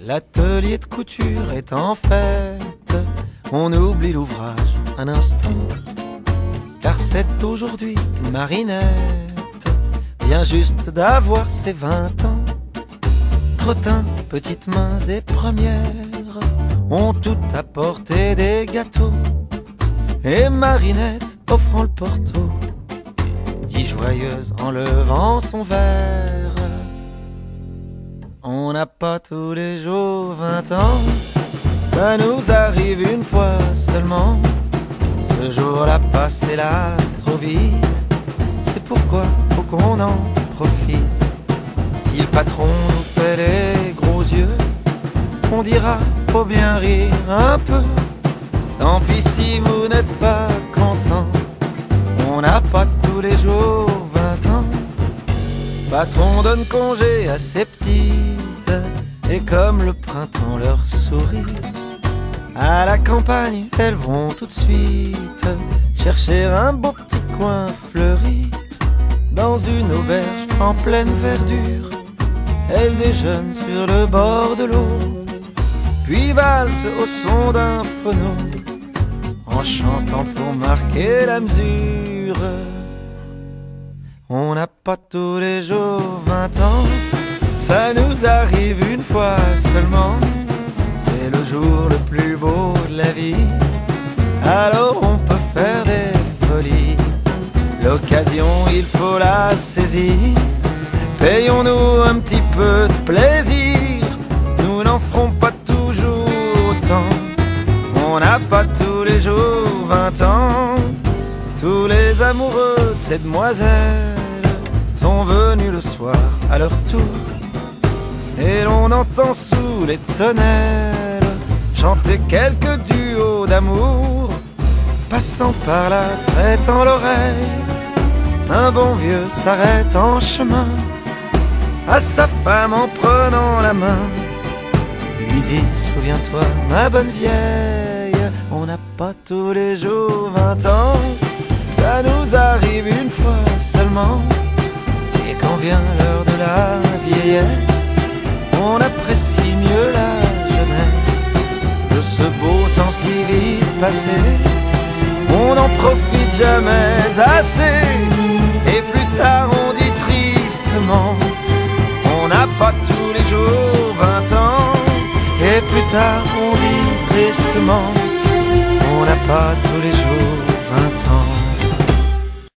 L'atelier de couture est en fête, on oublie l'ouvrage un instant, car c'est aujourd'hui que Marinette vient juste d'avoir ses 20 ans. Trottin, petites mains et premières ont tout apporté des gâteaux, et Marinette, offrant le porto, dit joyeuse en levant son verre: on n'a pas tous les jours 20 ans, ça nous arrive une fois seulement. Ce jour-là passe hélas trop vite, c'est pourquoi faut qu'on en profite. Si le patron nous fait les gros yeux, on dira faut bien rire un peu. Tant pis si vous n'êtes pas content, on n'a pas tous les jours 20 ans. Patron donne congé à ses petites, et comme le printemps leur sourit, à la campagne elles vont tout de suite chercher un beau petit coin fleuri. Dans une auberge en pleine verdure, elles déjeunent sur le bord de l'eau, puis valsent au son d'un phono, en chantant pour marquer la mesure. On n'a pas tous les jours 20 ans, ça nous arrive une fois seulement. C'est le jour le plus beau de la vie, alors on peut faire des folies. L'occasion, il faut la saisir, payons-nous un petit peu de plaisir. Nous n'en ferons pas toujours autant, on n'a pas tous les jours 20 ans. Tous les amoureux de ces demoiselles sont venus le soir à leur tour, et l'on entend sous les tonnelles chanter quelques duos d'amour. Passant par là, prêtant l'oreille, un bon vieux s'arrête en chemin, à sa femme en prenant la main, lui dit: souviens-toi ma bonne vieille, on n'a pas tous les jours 20 ans, ça nous arrive une fois seulement. Et quand vient l'heure de la vieillesse, on apprécie mieux la jeunesse. De ce beau temps si vite passé, on n'en profite jamais assez, et plus tard on dit tristement: on n'a pas tous les jours 20 ans. Et plus tard on dit tristement: on n'a pas tous les jours